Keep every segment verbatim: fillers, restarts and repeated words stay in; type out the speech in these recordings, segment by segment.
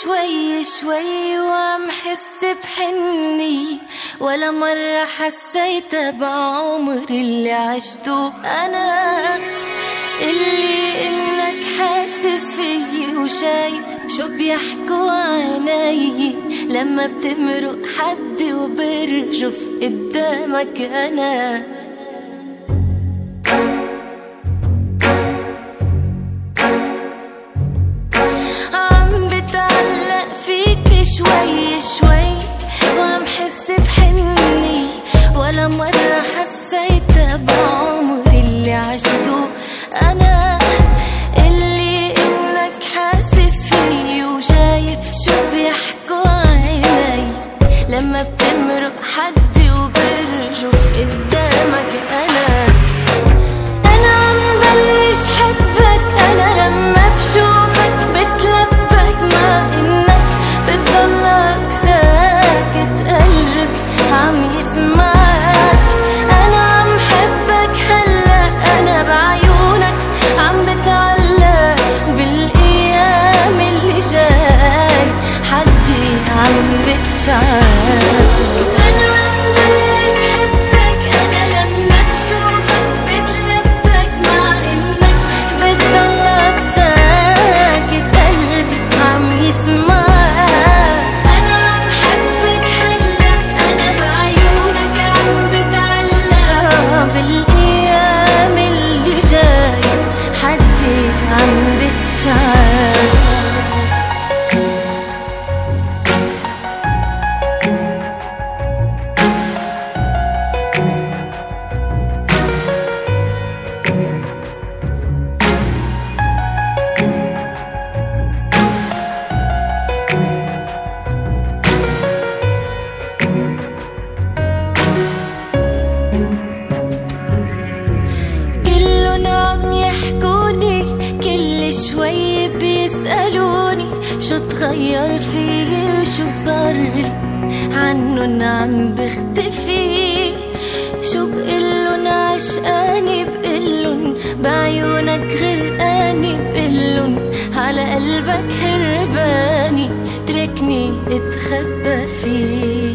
شوي شوي وعم حس بحني، ولا مرة حسيت بعمر اللي عشته أنا. اللي إنك حاسس فيي وشايف شو بيحكوا عيني لما بتمرق حد وبرجف قدامك أنا. عم بتعلق فيك شوي شوي وعم حس بحني، ولا مرة حسيت بعمر اللي عشته أنا. اللي إنك حاسس فيي وشايف شو بيحكوا عيني لما بتمرق حد وبرجف قدامك أنا. أنا عم بلش حبك أنا لما بشوفك بتلبك، مع إنك بتضلك ساكت قلبي عم يسمعك. أنا عم حبك هلأ أنا بعيونك عم بتعلق بالأيام اللي جاي حدي عم بتشعر. أنا عم بلش حبك أنا لما بشوفك بتلبك، مع إنك بتضلك ساكت قلبي عم يسمعك. أنا عم حبك هلأ أنا بعيونك عم بتعلق بالأيام اللي جاي حدي عم بتشعر. كلن عم يحكوني كل شوي بيسألوني شو تغير فيي وشو صارلي، عنن عم بختفي. شو بقلن عشقاني بقلن بعيونك غرقاني، بقلن على قلبك هرباني تركني اتخبى فيه.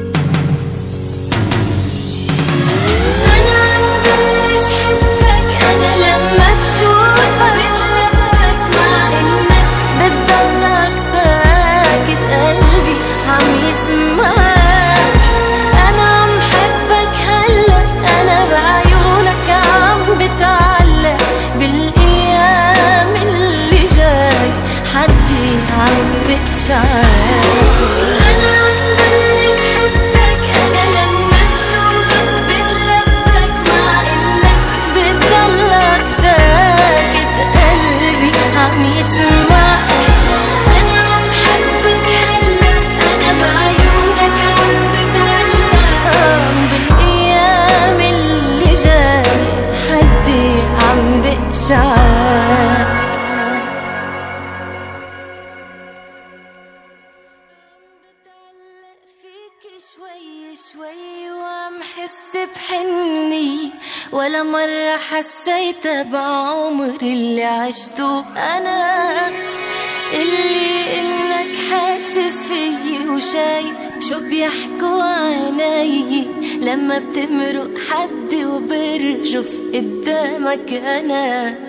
أنا عم بلش حبك أنا لما بشوفك بتلبك، مع إنك بتضلك ساكت قلبي عم يسمعك. أنا عم حبك هلأ أنا بعيونك عم بتعلق بالأيام اللي جاي حدي عم بتشعر. أنا عم بلش حبك أنا لما بشوفك بتلبك، مع إنك بتضلك ساكت قلبي عم يسمعك. أنا عم حبك هلأ أنا بعيونك عم بتعلق بالأيام اللي جاي حدي عم بتشعر. بتعلق فيك شوي شوي وعم حس بحني، ولا مرة حسيت بعمر اللي عشته أنا. اللي إنك حاسس فيي وشايف شو بيحكوا عيني لما بتمرق حد وبرجف قدامك أنا.